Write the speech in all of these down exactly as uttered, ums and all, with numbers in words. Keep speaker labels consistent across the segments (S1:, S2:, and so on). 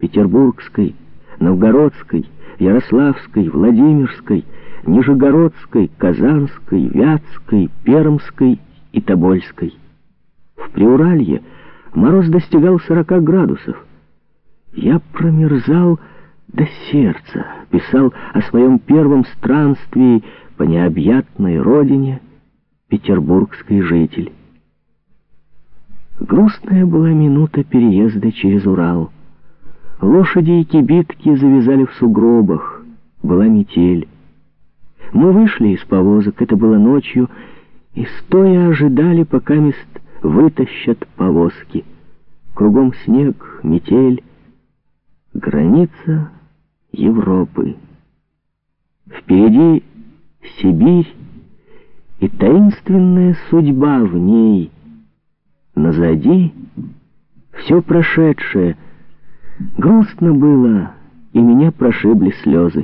S1: Петербургской, Новгородской, Ярославской, Владимирской, Нижегородской, Казанской, Вятской, Пермской и Тобольской. В Приуралье мороз достигал сорока градусов. «Я промерзал до сердца», писал о своем первом странствии по необъятной родине петербургский житель. Грустная была минута переезда через Урал. Лошади и кибитки завязали в сугробах, была метель. Мы вышли из повозок, это было ночью, и стоя ожидали, пока мест вытащат повозки. Кругом снег, метель, граница Европы. Впереди Сибирь и таинственная судьба в ней. Назади все прошедшее. Грустно было, и меня прошибли слезы.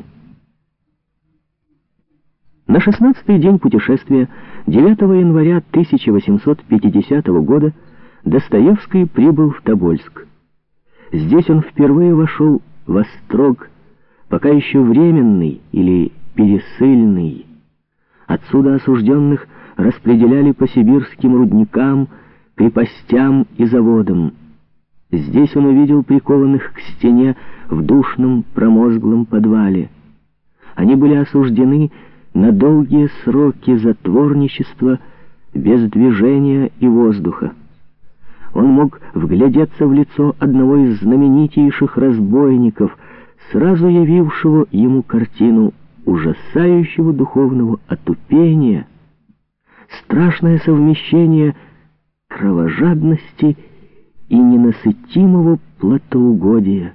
S1: На шестнадцатый день путешествия, девятого января тысяча восемьсот пятидесятого года, Достоевский прибыл в Тобольск. Здесь он впервые вошел в острог, пока еще временный или пересыльный. Отсюда осужденных распределяли по сибирским рудникам, крепостям и заводам. Здесь он увидел прикованных к стене в душном промозглом подвале. Они были осуждены на долгие сроки затворничества без движения и воздуха. Он мог вглядеться в лицо одного из знаменитейших разбойников, сразу явившего ему картину ужасающего духовного отупения, страшное совмещение кровожадности и ненасытимого плотоугодия.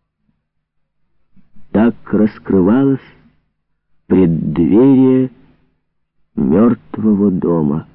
S1: Так раскрывалось преддверие мертвого дома.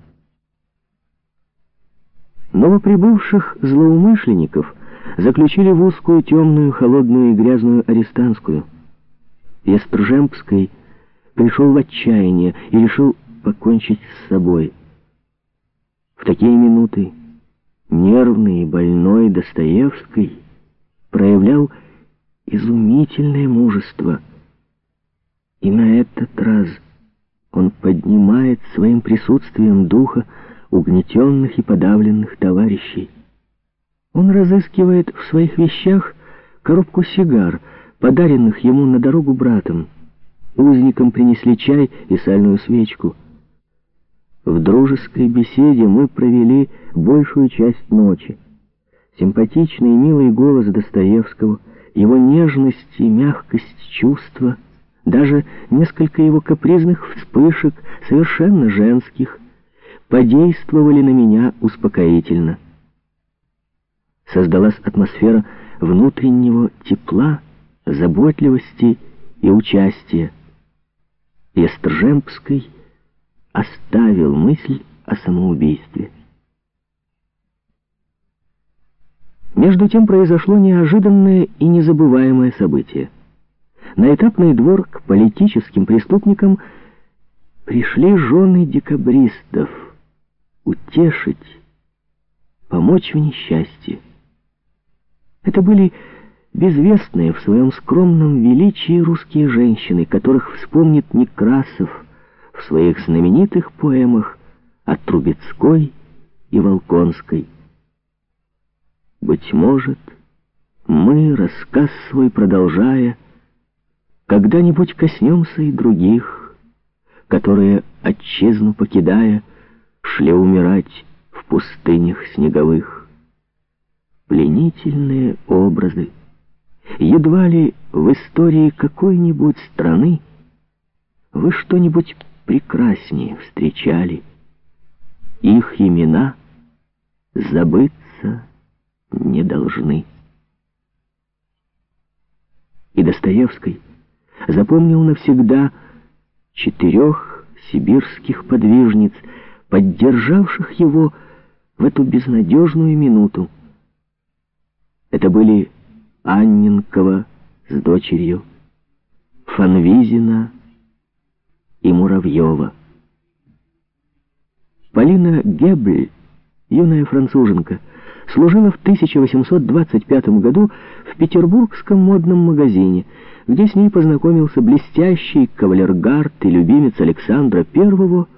S1: Новоприбывших злоумышленников заключили в узкую, темную, холодную и грязную арестантскую. Естржемский пришел в отчаяние и решил покончить с собой. В такие минуты нервный и больной Достоевский проявлял изумительное мужество. И на этот раз он поднимает своим присутствием духа угнетенных и подавленных товарищей. Он разыскивает в своих вещах коробку сигар, подаренных ему на дорогу братом. Узникам принесли чай и сальную свечку. В дружеской беседе мы провели большую часть ночи. Симпатичный и милый голос Достоевского, его нежность и мягкость чувства, даже несколько его капризных вспышек, совершенно женских, подействовали на меня успокоительно. Создалась атмосфера внутреннего тепла, заботливости и участия. Естржемский оставил мысль о самоубийстве. Между тем произошло неожиданное и незабываемое событие. На этапный двор к политическим преступникам пришли жены декабристов утешить, помочь в несчастье. Это были безвестные в своем скромном величии русские женщины, которых вспомнит Некрасов в своих знаменитых поэмах о Трубецкой и Волконской. Быть может, мы, рассказ свой продолжая, когда-нибудь коснемся и других, которые, отчизну покидая, шли умирать в пустынях снеговых. Пленительные образы. Едва ли в истории какой-нибудь страны вы что-нибудь прекраснее встречали. Их имена забыться не должны. И Достоевский запомнил навсегда четырех сибирских подвижниц, поддержавших его в эту безнадежную минуту. Это были Анненкова с дочерью, Фанвизина и Муравьева. Полина Гебль, юная француженка, служила в тысяча восемьсот двадцать пятом году в петербургском модном магазине, где с ней познакомился блестящий кавалергард и любимец Александра Первого